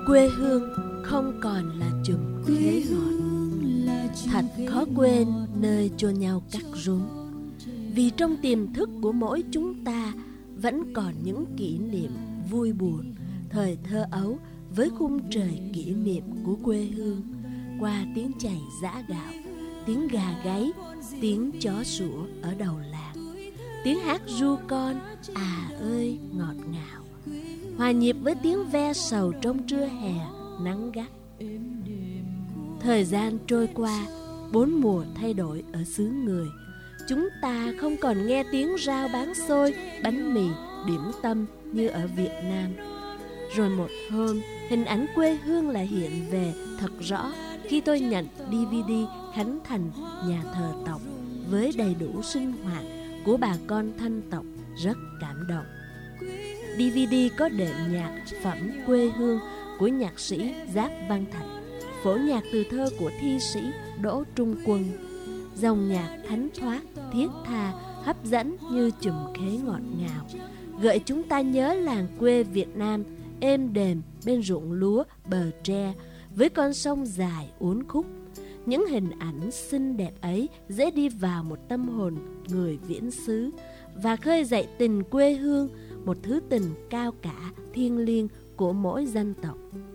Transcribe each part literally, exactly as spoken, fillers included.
Quê hương không còn là chùm khế ngọt. Thật khó quên nơi chôn nhau cắt rốn. Vì trong tiềm thức của mỗi chúng ta vẫn còn những kỷ niệm vui buồn thời thơ ấu, với khung trời kỷ niệm của quê hương, qua tiếng chày giã gạo, tiếng gà gáy, tiếng chó sủa ở đầu làng, tiếng hát ru con à ơi ngọt ngào, hòa nhịp với tiếng ve sầu trong trưa hè nắng gắt. Thời gian trôi qua, bốn mùa thay đổi ở xứ người. Chúng ta không còn nghe tiếng rao bán xôi, bánh mì, điểm tâm như ở Việt Nam. Rồi một hôm, hình ảnh quê hương lại hiện về thật rõ khi tôi nhận đê vê đê khánh thành nhà thờ tộc với đầy đủ sinh hoạt của bà con thân tộc, rất cảm động. đê vê đê có đệm nhạc phẩm quê hương của nhạc sĩ Giáp Văn Thạch, phổ nhạc từ thơ của thi sĩ Đỗ Trung Quân, dòng nhạc thánh thoát, thiết tha, hấp dẫn như chùm khế ngọt ngào, gợi chúng ta nhớ làng quê Việt Nam êm đềm bên ruộng lúa bờ tre, với con sông dài uốn khúc. Những hình ảnh xinh đẹp ấy dễ đi vào một tâm hồn người viễn xứ và khơi dậy tình quê hương, một thứ tình cao cả thiêng liêng của mỗi dân tộc.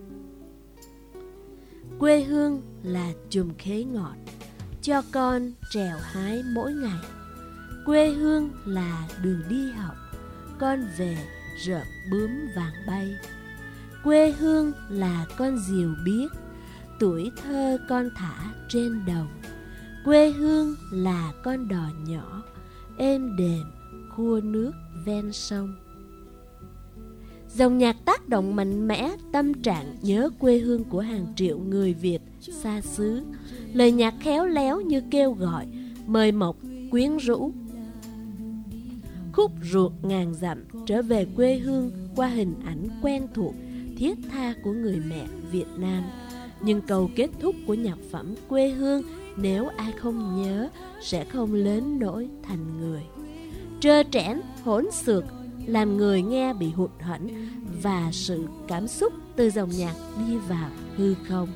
Quê hương là chùm khế ngọt, cho con trèo hái mỗi ngày. Quê hương là đường đi học, con về rợp bướm vàng bay. Quê hương là con diều biếc, tuổi thơ con thả trên đồng. Quê hương là con đò nhỏ, êm đềm khua nước ven sông. Dòng nhạc tác động mạnh mẽ tâm trạng nhớ quê hương của hàng triệu người Việt xa xứ. Lời nhạc khéo léo như kêu gọi, mời mọc, quyến rũ. Khúc ruột ngàn dặm trở về quê hương qua hình ảnh quen thuộc, thiết tha của người mẹ Việt Nam. Nhưng câu kết thúc của nhạc phẩm quê hương, nếu ai không nhớ sẽ không lớn nổi thành người. Trơ trẽn, hỗn xược, làm người nghe bị hụt hẫng, và sự cảm xúc từ dòng nhạc đi vào hư không.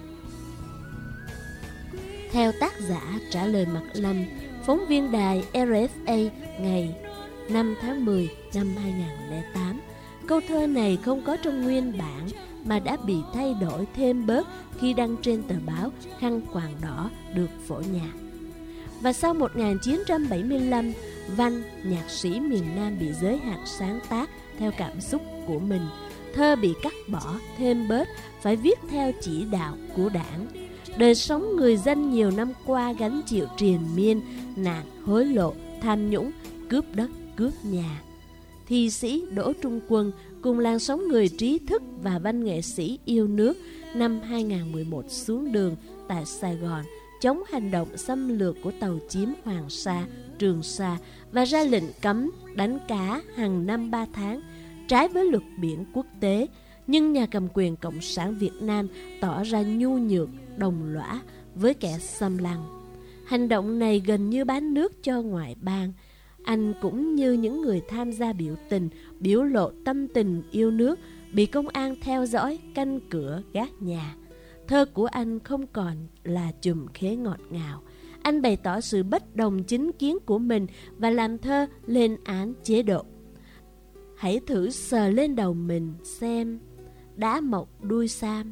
Theo tác giả trả lời Mạc Lâm, phóng viên đài rờ ép a ngày năm tháng mười năm hai nghìn không trăm lẻ tám, câu thơ này không có trong nguyên bản mà đã bị thay đổi thêm bớt khi đăng trên tờ báo Khăn Quàng Đỏ được phổ nhạc. Và sau một nghìn chín trăm bảy mươi lăm, Văn, nhạc sĩ miền Nam bị giới hạn sáng tác theo cảm xúc của mình. Thơ bị cắt bỏ thêm bớt, phải viết theo chỉ đạo của đảng. Đời sống người dân nhiều năm qua gánh chịu triền miên, nạn, hối lộ, tham nhũng, cướp đất, cướp nhà. Thi sĩ Đỗ Trung Quân cùng làn sóng người trí thức và văn nghệ sĩ yêu nước năm hai nghìn không trăm mười một xuống đường tại Sài Gòn chống hành động xâm lược của tàu chiếm Hoàng Sa, Trường Sa và ra lệnh cấm đánh cá hàng năm ba tháng, trái với luật biển quốc tế. Nhưng nhà cầm quyền Cộng sản Việt Nam tỏ ra nhu nhược, đồng lõa với kẻ xâm lăng. Hành động này gần như bán nước cho ngoại bang. Anh cũng như những người tham gia biểu tình, biểu lộ tâm tình yêu nước, bị công an theo dõi, canh cửa, gác nhà. Thơ của anh không còn là chùm khế ngọt ngào. Anh bày tỏ sự bất đồng chính kiến của mình và làm thơ lên án chế độ. Hãy thử sờ lên đầu mình xem, đã mọc đuôi sam.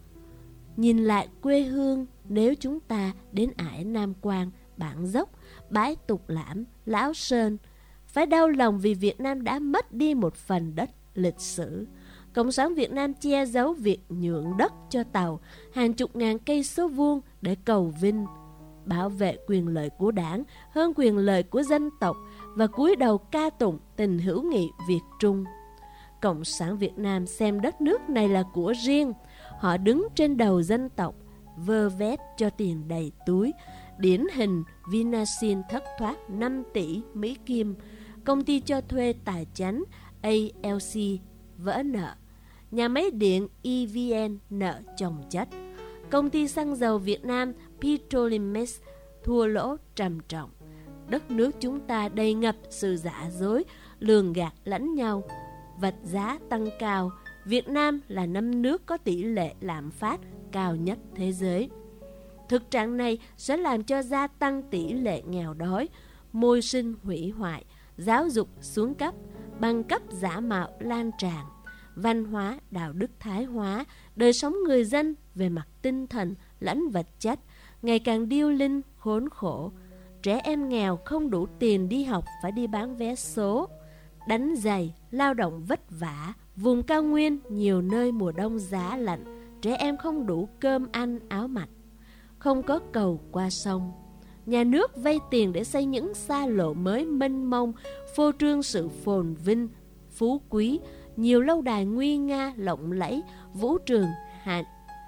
Nhìn lại quê hương, nếu chúng ta đến ải Nam Quang, Bản Dốc, bãi Tục Lãm, Lão Sơn, phải đau lòng vì Việt Nam đã mất đi một phần đất lịch sử. Cộng sản Việt Nam che giấu việc nhượng đất cho Tàu hàng chục ngàn cây số vuông để cầu vinh, bảo vệ quyền lợi của đảng hơn quyền lợi của dân tộc và cúi đầu ca tụng tình hữu nghị Việt Trung. Cộng sản Việt Nam xem đất nước này là của riêng. Họ đứng trên đầu dân tộc, vơ vét cho tiền đầy túi. Điển hình Vinasin thất thoát năm tỷ Mỹ Kim, công ty cho thuê tài chánh a lờ xê vỡ nợ, nhà máy điện e vê en nợ chồng chất, công ty xăng dầu Việt Nam Petrolimex thua lỗ trầm trọng. Đất nước chúng ta đầy ngập sự giả dối, lường gạt lẫn nhau, vật giá tăng cao, Việt Nam là năm nước có tỷ lệ lạm phát cao nhất thế giới. Thực trạng này sẽ làm cho gia tăng tỷ lệ nghèo đói, môi sinh hủy hoại, giáo dục xuống cấp, bằng cấp giả mạo lan tràn, văn hóa, đạo đức thái hóa, đời sống người dân về mặt tinh thần lẫn vật chất ngày càng điêu linh khốn khổ. Trẻ em nghèo không đủ tiền đi học phải đi bán vé số, đánh giày, lao động vất vả. Vùng cao nguyên nhiều nơi mùa đông giá lạnh, trẻ em không đủ cơm ăn áo mặc, không có cầu qua sông. Nhà nước vay tiền để xây những xa lộ mới mênh mông, phô trương sự phồn vinh, phú quý, nhiều lâu đài nguy nga lộng lẫy, vũ trường, hạt,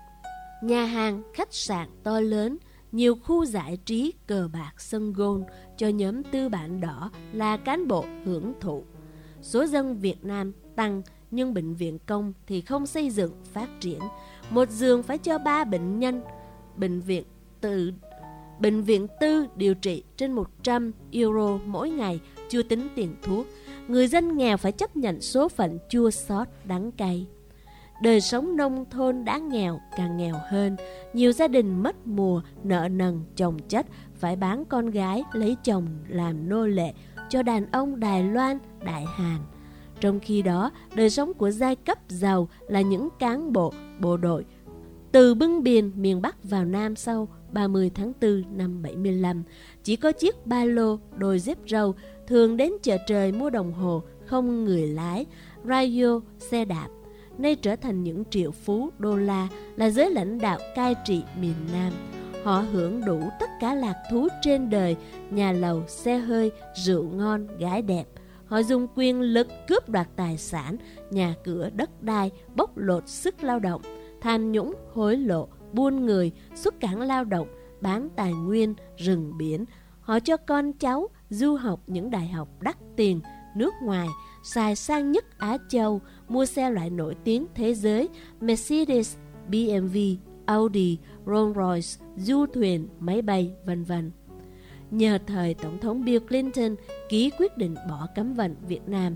nhà hàng, khách sạn to lớn, nhiều khu giải trí, cờ bạc, sân golf cho nhóm tư bản đỏ là cán bộ hưởng thụ. Số dân Việt Nam tăng nhưng bệnh viện công thì không xây dựng phát triển. Một giường phải cho ba bệnh nhân. Bệnh viện tự Bệnh viện tư điều trị trên một trăm euro mỗi ngày, chưa tính tiền thuốc. Người dân nghèo phải chấp nhận số phận chua xót đắng cay. Đời sống nông thôn đã nghèo càng nghèo hơn. Nhiều gia đình mất mùa, nợ nần, chồng chất, phải bán con gái lấy chồng làm nô lệ cho đàn ông Đài Loan, Đại Hàn. Trong khi đó, đời sống của giai cấp giàu là những cán bộ, bộ đội từ bưng biển miền Bắc vào Nam sau ba mươi tháng tư năm bảy mươi lăm, chỉ có chiếc ba lô, đôi dép râu, thường đến chợ trời mua đồng hồ không người lái, radio, xe đạp. Nay trở thành những triệu phú đô la, là giới lãnh đạo cai trị miền Nam. Họ hưởng đủ tất cả lạc thú trên đời, nhà lầu, xe hơi, rượu ngon, gái đẹp. Họ dùng quyền lực cướp đoạt tài sản, nhà cửa, đất đai, bóc lột sức lao động, tham nhũng, hối lộ, buôn người, xuất cảng lao động, bán tài nguyên, rừng biển. Họ cho con cháu du học những đại học đắt tiền, nước ngoài, xài sang nhất Á Châu, mua xe loại nổi tiếng thế giới, Mercedes, bê em vê, Audi, Rolls-Royce, du thuyền, máy bay, vân vân. Nhờ thời Tổng thống Bill Clinton ký quyết định bỏ cấm vận Việt Nam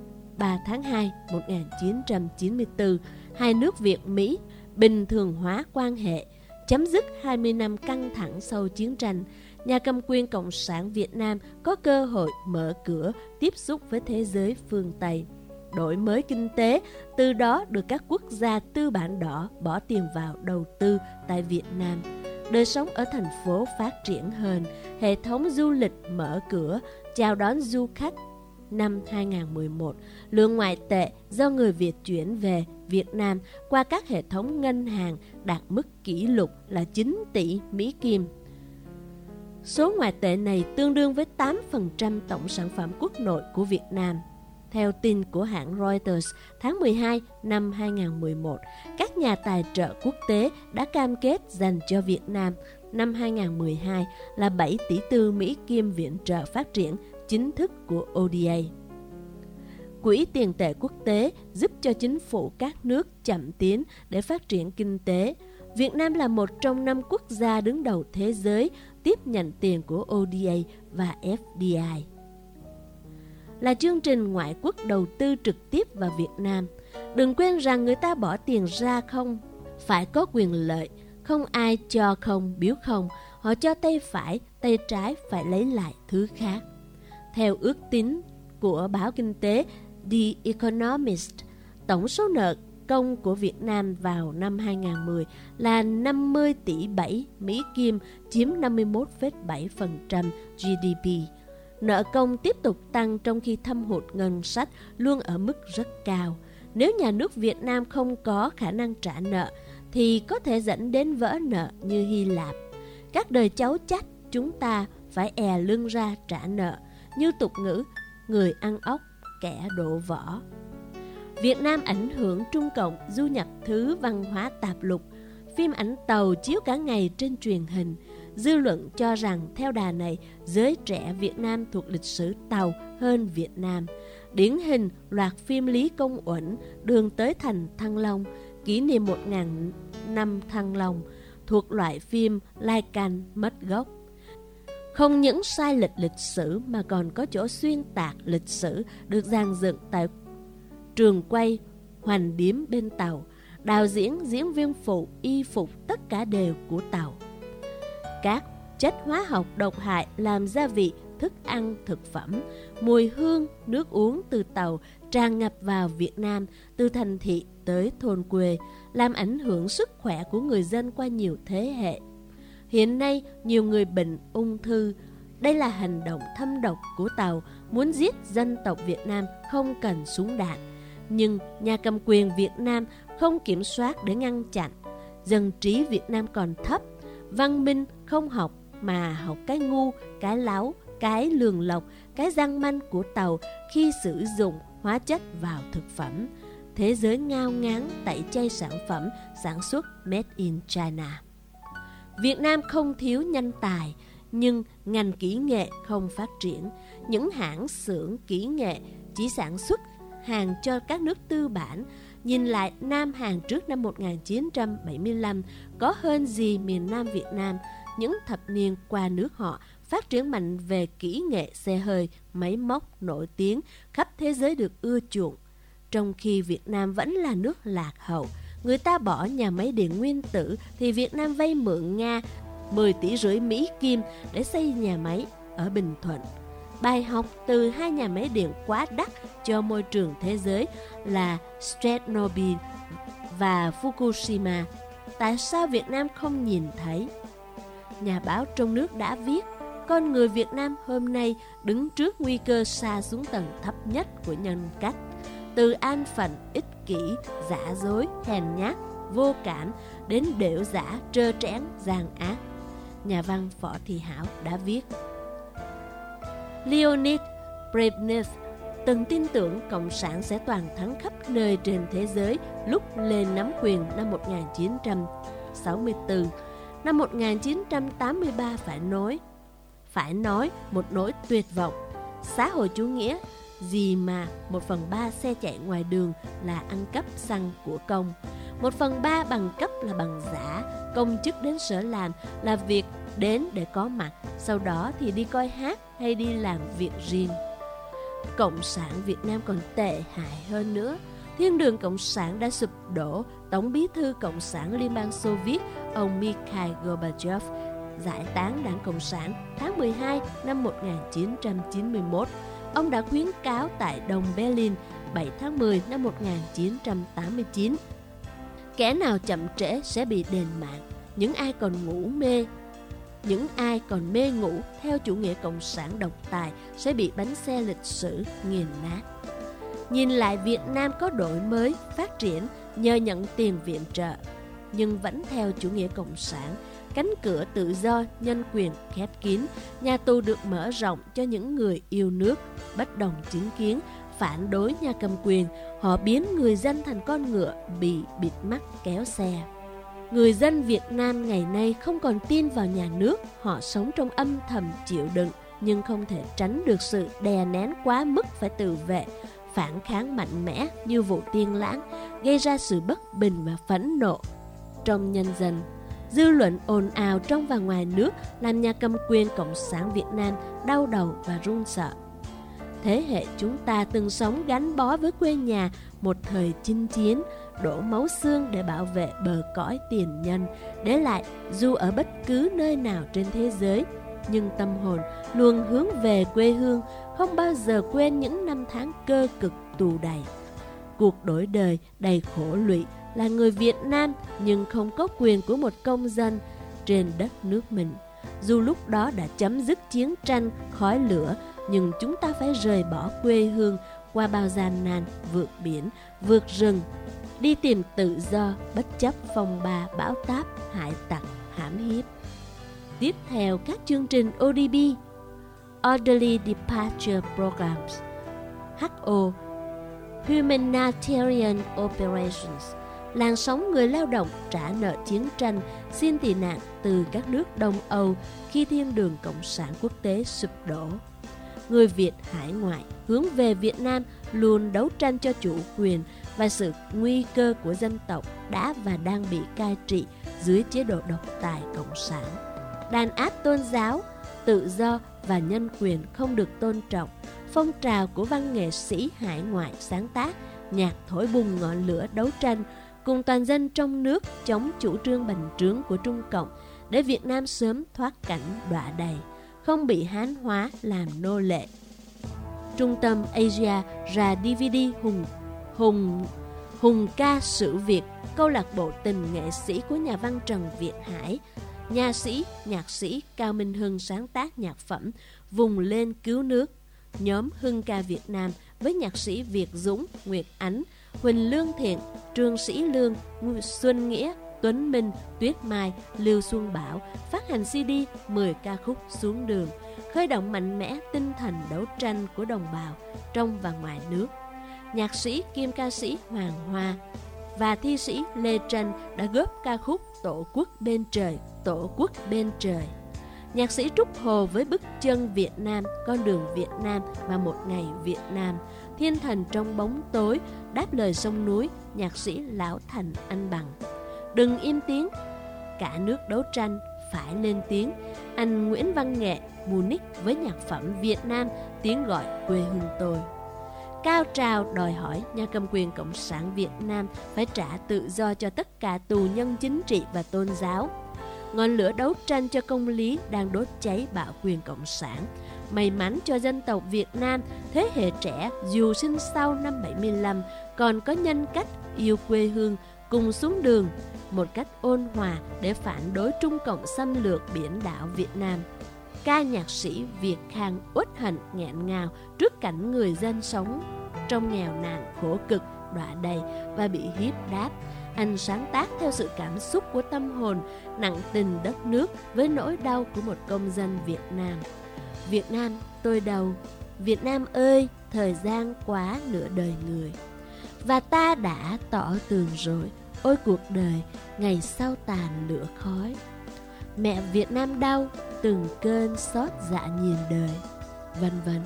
ba tháng hai một nghìn chín trăm chín mươi tư, hai nước Việt-Mỹ bình thường hóa quan hệ, chấm dứt hai mươi năm căng thẳng sau chiến tranh. Nhà cầm quyền Cộng sản Việt Nam có cơ hội mở cửa tiếp xúc với thế giới phương Tây, đổi mới kinh tế, từ đó được các quốc gia tư bản đỏ bỏ tiền vào đầu tư tại Việt Nam. Đời sống ở thành phố phát triển hơn, hệ thống du lịch mở cửa, chào đón du khách. Năm hai nghìn không trăm mười một, lượng ngoại tệ do người Việt chuyển về Việt Nam qua các hệ thống ngân hàng đạt mức kỷ lục là chín tỷ Mỹ Kim. Số ngoại tệ này tương đương với tám phần trăm tổng sản phẩm quốc nội của Việt Nam. Theo tin của hãng Reuters, tháng mười hai năm hai nghìn không trăm mười một, các nhà tài trợ quốc tế đã cam kết dành cho Việt Nam năm hai nghìn không trăm mười hai là bảy tỷ tư Mỹ Kim viện trợ phát triển chính thức của o đê a. Quỹ tiền tệ quốc tế giúp cho chính phủ các nước chậm tiến để phát triển kinh tế. Việt Nam là một trong năm quốc gia đứng đầu thế giới tiếp nhận tiền của o đê a và ép đê i. Là chương trình ngoại quốc đầu tư trực tiếp vào Việt Nam. Đừng quên rằng người ta bỏ tiền ra không phải có quyền lợi, không ai cho không biếu không. Họ cho tay phải, tay trái phải lấy lại thứ khác. Theo ước tính của báo kinh tế The Economist, tổng số nợ công của Việt Nam vào năm hai nghìn không trăm mười là năm mươi tỷ bảy Mỹ Kim, chiếm năm mươi mốt phẩy bảy phần trăm giê đê pê. Nợ công tiếp tục tăng trong khi thâm hụt ngân sách luôn ở mức rất cao. Nếu nhà nước Việt Nam không có khả năng trả nợ thì có thể dẫn đến vỡ nợ như Hy Lạp. Các đời cháu chắt chúng ta phải è lưng ra trả nợ. Như tục ngữ, người ăn ốc, kẻ đổ vỏ. Việt Nam ảnh hưởng Trung Cộng du nhập thứ văn hóa tạp lục. Phim ảnh tàu chiếu cả ngày trên truyền hình. Dư luận cho rằng theo đà này, giới trẻ Việt Nam thuộc lịch sử tàu hơn Việt Nam. Điển hình loạt phim Lý Công Uẩn, Đường tới thành Thăng Long, kỷ niệm một nghìn năm Thăng Long, thuộc loại phim lai canh mất gốc. Không những sai lệch lịch sử mà còn có chỗ xuyên tạc lịch sử được dàn dựng tại trường quay hoành điếm bên tàu, đạo diễn, diễn viên phụ, y phục tất cả đều của tàu. Các chất hóa học độc hại làm gia vị, thức ăn, thực phẩm, mùi hương, nước uống từ tàu tràn ngập vào Việt Nam từ thành thị tới thôn quê, làm ảnh hưởng sức khỏe của người dân qua nhiều thế hệ. Hiện nay, nhiều người bệnh ung thư. Đây là hành động thâm độc của tàu muốn giết dân tộc Việt Nam không cần súng đạn. Nhưng nhà cầm quyền Việt Nam không kiểm soát để ngăn chặn. Dân trí Việt Nam còn thấp, văn minh không học mà học cái ngu, cái láo, cái lường lọc, cái răng manh của tàu khi sử dụng hóa chất vào thực phẩm. Thế giới ngao ngán tẩy chay sản phẩm sản xuất Made in China. Việt Nam không thiếu nhân tài, nhưng ngành kỹ nghệ không phát triển. Những hãng xưởng kỹ nghệ chỉ sản xuất hàng cho các nước tư bản. Nhìn lại Nam Hàn trước năm một nghìn chín trăm bảy mươi lăm có hơn gì miền Nam Việt Nam. Những thập niên qua nước họ phát triển mạnh về kỹ nghệ xe hơi, máy móc nổi tiếng, khắp thế giới được ưa chuộng. Trong khi Việt Nam vẫn là nước lạc hậu, người ta bỏ nhà máy điện nguyên tử thì Việt Nam vay mượn Nga mười tỷ rưỡi Mỹ Kim để xây nhà máy ở Bình Thuận. Bài học từ hai nhà máy điện quá đắt cho môi trường thế giới là Chernobyl và Fukushima. Tại sao Việt Nam không nhìn thấy? Nhà báo trong nước đã viết, con người Việt Nam hôm nay đứng trước nguy cơ sa xuống tầng thấp nhất của nhân cách. Từ an phận, ích kỷ, giả dối, hèn nhát, vô cảm đến đểu giả, trơ trẽn, gian ác. Nhà văn Võ Thị Hảo đã viết. Leonid Brezhnev từng tin tưởng Cộng sản sẽ toàn thắng khắp nơi trên thế giới lúc lên nắm quyền năm một nghìn chín trăm sáu mươi tư. Năm một nghìn chín trăm tám mươi ba phải nói, phải nói một nỗi tuyệt vọng. Xã hội chủ nghĩa gì mà một phần ba xe chạy ngoài đường là ăn cắp xăng của công, một phần ba bằng cấp là bằng giả, công chức đến sở làm là việc đến để có mặt, sau đó thì đi coi hát hay đi làm việc riêng. Cộng sản Việt Nam còn tệ hại hơn nữa. Thiên đường Cộng sản đã sụp đổ. Tổng bí thư Cộng sản Liên bang Xô Viết, ông Mikhail Gorbachev, giải tán Đảng Cộng sản tháng mười hai năm một nghìn chín trăm chín mươi mốt. Ông đã khuyến cáo tại Đông Berlin bảy tháng mười năm một nghìn chín trăm tám mươi chín. Kẻ nào chậm trễ sẽ bị đền mạng. Những ai còn ngủ mê, những ai còn mê ngủ theo chủ nghĩa cộng sản độc tài sẽ bị bánh xe lịch sử nghiền nát. Nhìn lại Việt Nam có đổi mới, phát triển nhờ nhận tiền viện trợ, nhưng vẫn theo chủ nghĩa cộng sản. Cánh cửa tự do, nhân quyền khép kín, nhà tù được mở rộng cho những người yêu nước, bất đồng chứng kiến, phản đối nhà cầm quyền. Họ biến người dân thành con ngựa bị bịt mắt kéo xe. Người dân Việt Nam ngày nay không còn tin vào nhà nước, họ sống trong âm thầm chịu đựng, nhưng không thể tránh được sự đè nén quá mức phải tự vệ, phản kháng mạnh mẽ như vụ Tiên Lãng, gây ra sự bất bình và phẫn nộ trong nhân dân. Dư luận ồn ào trong và ngoài nước làm nhà cầm quyền Cộng sản Việt Nam đau đầu và run sợ. Thế hệ chúng ta từng sống gắn bó với quê nhà một thời chinh chiến, đổ máu xương để bảo vệ bờ cõi tiền nhân, để lại dù ở bất cứ nơi nào trên thế giới, nhưng tâm hồn luôn hướng về quê hương, không bao giờ quên những năm tháng cơ cực tù đầy. Cuộc đổi đời đầy khổ lụy, là người Việt Nam nhưng không có quyền của một công dân trên đất nước mình. Dù lúc đó đã chấm dứt chiến tranh, khói lửa, nhưng chúng ta phải rời bỏ quê hương qua bao gian nan, vượt biển, vượt rừng, đi tìm tự do bất chấp phong ba bão táp, hải tặc, hãm hiếp. Tiếp theo các chương trình O D B, Orderly Departure Programs, H O, Humanitarian Operations, làn sóng người lao động trả nợ chiến tranh, xin tị nạn từ các nước Đông Âu khi thiên đường Cộng sản quốc tế sụp đổ. Người Việt hải ngoại hướng về Việt Nam luôn đấu tranh cho chủ quyền và sự nguy cơ của dân tộc đã và đang bị cai trị dưới chế độ độc tài Cộng sản. Đàn áp tôn giáo, tự do và nhân quyền không được tôn trọng. Phong trào của văn nghệ sĩ hải ngoại sáng tác nhạc thổi bùng ngọn lửa đấu tranh cùng toàn dân trong nước chống chủ trương bành trướng của Trung Cộng để Việt Nam sớm thoát cảnh đọa đầy, không bị Hán hóa làm nô lệ. Trung tâm Asia ra đê vê đê Hùng Hùng Hùng ca sử Việt, câu lạc bộ tình nghệ sĩ của nhà văn Trần Việt Hải, nha sĩ, nhạc sĩ Cao Minh Hưng sáng tác nhạc phẩm Vùng lên cứu nước. Nhóm Hưng ca Việt Nam với nhạc sĩ Việt Dũng, Nguyệt Ánh, Huỳnh Lương Thiện, Trương Sĩ Lương, Xuân Nghĩa, Tuấn Minh, Tuyết Mai, Lưu Xuân Bảo phát hành xê đê mười ca khúc Xuống đường, khơi động mạnh mẽ tinh thần đấu tranh của đồng bào trong và ngoài nước. Nhạc sĩ kiêm ca sĩ Hoàng Hoa và thi sĩ Lê Tranh đã góp ca khúc Tổ quốc bên trời, Tổ quốc bên trời. Nhạc sĩ Trúc Hồ với bức chân Việt Nam, Con đường Việt Nam và Một ngày Việt Nam, Thiên thần trong bóng tối, Đáp lời sông núi, nhạc sĩ Lão Thành Anh Bằng. Đừng im tiếng, Cả nước đấu tranh, Phải lên tiếng, anh Nguyễn Văn Nghệ, Munich với nhạc phẩm Việt Nam, Tiếng gọi quê hương tôi. Cao trào đòi hỏi nhà cầm quyền Cộng sản Việt Nam phải trả tự do cho tất cả tù nhân chính trị và tôn giáo. Ngọn lửa đấu tranh cho công lý đang đốt cháy bạo quyền Cộng sản. May mắn cho dân tộc Việt Nam, thế hệ trẻ dù sinh sau năm bảy mươi lăm còn có nhân cách yêu quê hương, cùng xuống đường một cách ôn hòa để phản đối Trung Cộng xâm lược biển đảo Việt Nam. Ca nhạc sĩ Việt Khang uất hận nghẹn ngào trước cảnh người dân sống trong nghèo nàn khổ cực, đọa đầy và bị hiếp đáp. Anh sáng tác theo sự cảm xúc của tâm hồn, nặng tình đất nước với nỗi đau của một công dân Việt Nam. Việt Nam tôi đâu, Việt Nam ơi, thời gian quá nửa đời người. Và ta đã tỏ tường rồi, ôi cuộc đời, ngày sau tàn lửa khói. Mẹ Việt Nam đau, từng cơn xót dạ nhìn đời, vân vân.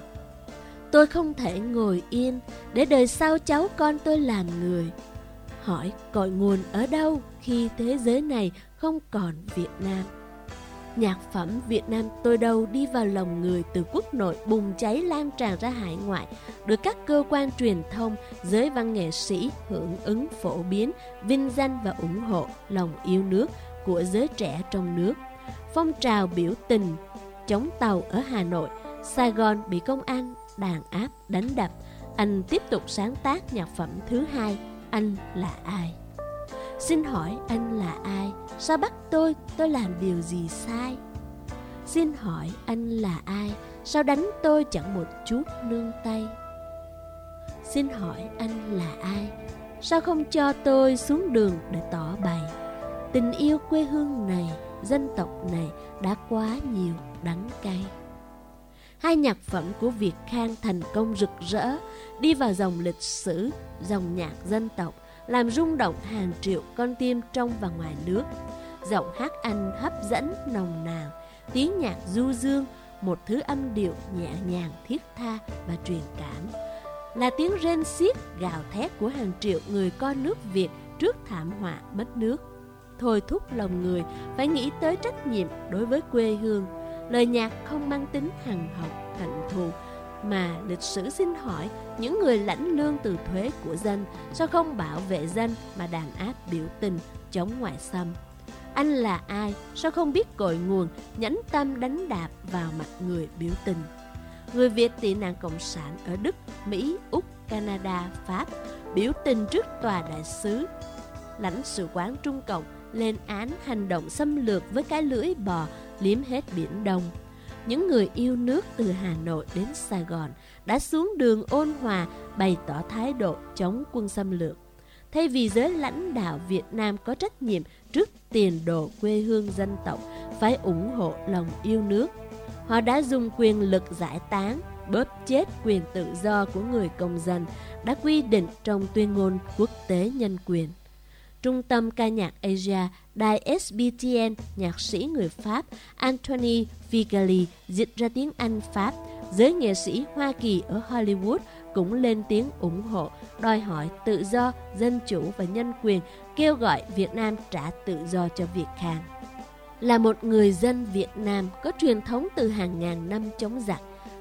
Tôi không thể ngồi yên để đời sau cháu con tôi làm người. Hỏi cội nguồn ở đâu khi thế giới này không còn Việt Nam? Nhạc phẩm Việt Nam tôi đâu đi vào lòng người từ quốc nội bùng cháy lan tràn ra hải ngoại, được các cơ quan truyền thông, giới văn nghệ sĩ hưởng ứng phổ biến, vinh danh và ủng hộ lòng yêu nước của giới trẻ trong nước. Phong trào biểu tình chống tàu ở Hà Nội, Sài Gòn bị công an đàn áp đánh đập. Anh tiếp tục sáng tác nhạc phẩm thứ hai, Anh là ai? Xin hỏi anh là ai? Sao bắt tôi? Tôi làm điều gì sai? Xin hỏi anh là ai? Sao đánh tôi chẳng một chút nương tay? Xin hỏi anh là ai? Sao không cho tôi xuống đường để tỏ bày? Tình yêu quê hương này, dân tộc này đã quá nhiều đắng cay. Hai nhạc phẩm của Việt Khang thành công rực rỡ, đi vào dòng lịch sử, dòng nhạc dân tộc, làm rung động hàng triệu con tim trong và ngoài nước. Giọng hát Anh hấp dẫn nồng nàn, tiếng nhạc du dương, một thứ âm điệu nhẹ nhàng thiết tha và truyền cảm. Là tiếng rên xiết gào thét của hàng triệu người con nước Việt trước thảm họa mất nước. Thôi thúc lòng người phải nghĩ tới trách nhiệm đối với quê hương. Lời nhạc không mang tính hằn học, hận thù, mà lịch sử xin hỏi những người lãnh lương từ thuế của dân sao không bảo vệ dân mà đàn áp biểu tình chống ngoại xâm? Anh là ai? Sao không biết cội nguồn, nhẫn tâm đánh đạp vào mặt người biểu tình? Người Việt tị nạn cộng sản ở Đức, Mỹ, Úc, Canada, Pháp biểu tình trước tòa đại sứ lãnh sự quán Trung Cộng lên án hành động xâm lược với cái lưỡi bò liếm hết Biển Đông. Những người yêu nước từ Hà Nội đến Sài Gòn đã xuống đường ôn hòa bày tỏ thái độ chống quân xâm lược. Thay vì giới lãnh đạo Việt Nam có trách nhiệm trước tiền đồ quê hương dân tộc phải ủng hộ lòng yêu nước, họ đã dùng quyền lực giải tán, bóp chết quyền tự do của người công dân đã quy định trong tuyên ngôn quốc tế nhân quyền. Trung tâm ca nhạc Asia, đài ét bê tê en, nhạc sĩ người Pháp Anthony Figali dịch ra tiếng Anh Pháp, giới nghệ sĩ Hoa Kỳ ở Hollywood cũng lên tiếng ủng hộ, đòi hỏi tự do, dân chủ và nhân quyền, kêu gọi Việt Nam trả tự do cho Việt Khang. Là một người dân Việt Nam có truyền thống từ hàng ngàn năm chống giặc,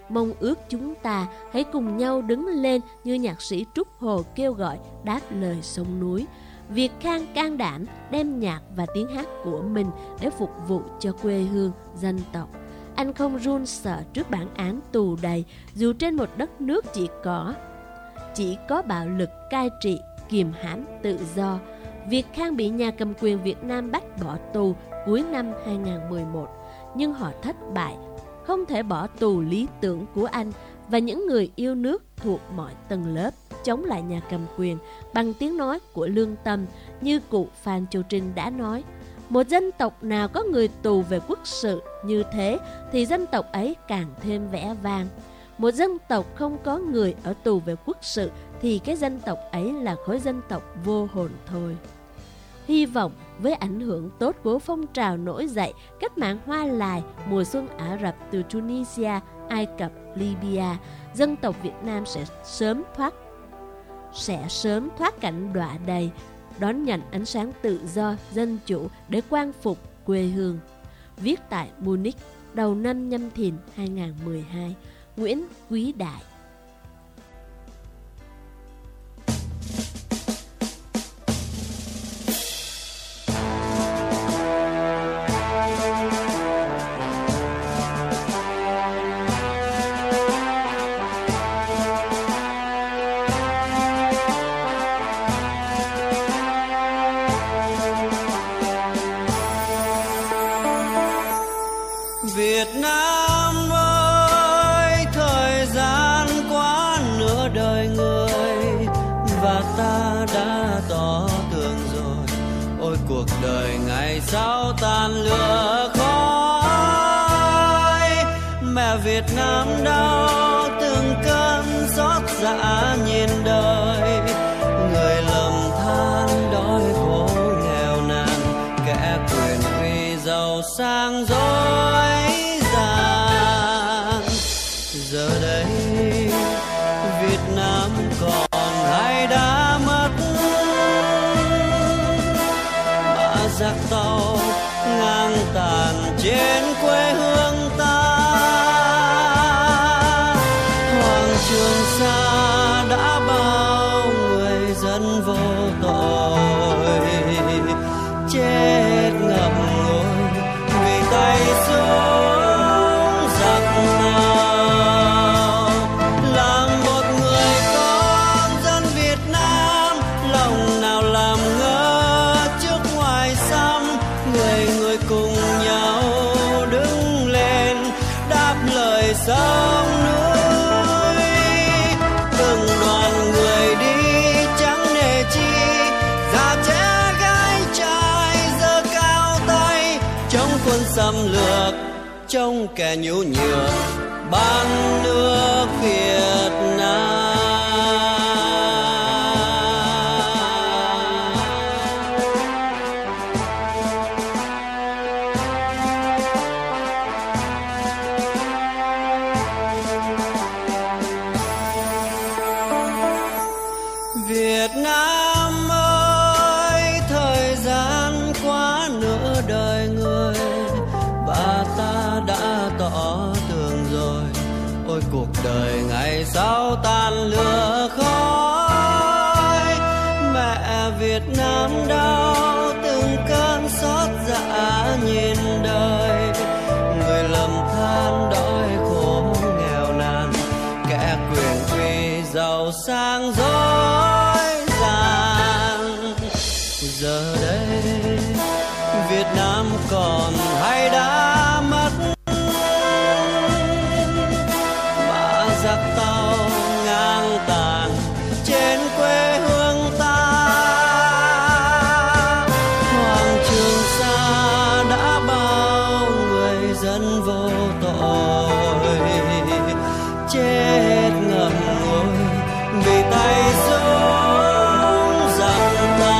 mong ước chúng ta hãy cùng nhau đứng lên như nhạc sĩ Trúc Hồ kêu gọi đáp lời sông núi. Việt Khang can đảm đem nhạc và tiếng hát của mình để phục vụ cho quê hương, dân tộc. Anh không run sợ trước bản án tù đầy, dù trên một đất nước chỉ có chỉ có bạo lực cai trị, kiềm hãm tự do. Việt Khang bị nhà cầm quyền Việt Nam bắt bỏ tù cuối năm hai nghìn không trăm mười một, nhưng họ thất bại, không thể bỏ tù lý tưởng của anh và những người yêu nước thuộc mọi tầng lớp chống lại nhà cầm quyền bằng tiếng nói của lương tâm. Như cụ Phan Châu Trinh đã nói, một dân tộc nào có người tù về quốc sự như thế thì dân tộc ấy càng thêm vẻ vang. Một dân tộc không có người ở tù về quốc sự thì cái dân tộc ấy là khối dân tộc vô hồn thôi. Hy vọng với ảnh hưởng tốt của phong trào nổi dậy cách mạng Hoa Lài mùa xuân Ả Rập từ Tunisia, Ai Cập, Libya, dân tộc Việt Nam sẽ sớm thoát sẽ sớm thoát cảnh đọa đầy, đón nhận ánh sáng tự do, dân chủ để quan phục quê hương. Viết tại Munich đầu năm Nhâm Thìn hai nghìn không trăm mười hai, Nguyễn Quý Đại. Việt Nam ơi, thời gian quá nửa đời người và ta đã tỏ tường rồi. Ôi cuộc đời ngày sau tàn lửa khói, mẹ Việt Nam đau từng cơn xót dạ nhìn đời. Người lầm than đói khổ nghèo nàn, kẻ quyền uy giàu sang dối. Giờ đây Việt Nam còn hay đã mất, mà giặc tàu ngang tàn trên quê hương ta. Hoàng Trường Sa đã bao người dân vô tội chết ngập ngùi vì tay súng giặc tàu. Sông núi từng đoàn người đi chẳng nề chi, già trẻ gái trai giơ cao tay chống quân xâm lược, chống kẻ nhu nhược ban nước Việt Nam. Việt Nam ơi, thời gian quá nửa đời người và ta đã tỏ tường rồi. Ôi cuộc đời ngày sau tàn lửa khói, mẹ Việt Nam đau từng cơn xót dạ nhìn đời. Người lầm than đói khổ nghèo nàn, kẻ quyền uy giàu sang dối gian. Giờ đây Việt Nam còn hay đã mất, mà giặc tàu ngang tàn trên quê hương ta. Hoàng Trường Sa đã bao người dân vô tội chết ngập ngùi vì tay súng giặc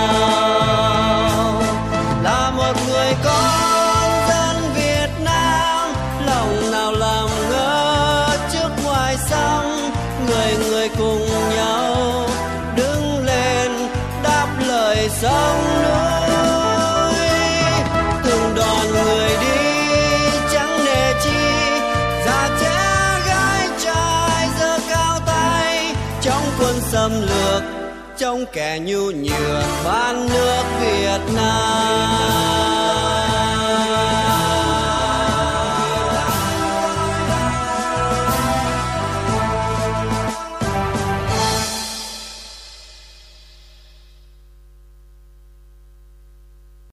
tàu. Là một người con dân Việt Nam, lòng nào làm ngơ trước ngoài sông. Người người cùng nhau đứng lên đáp lời sông núi. Từng đoàn người đi chẳng nề chi, già trẻ gái chống kẻ nhu nhược ban nước Việt Nam.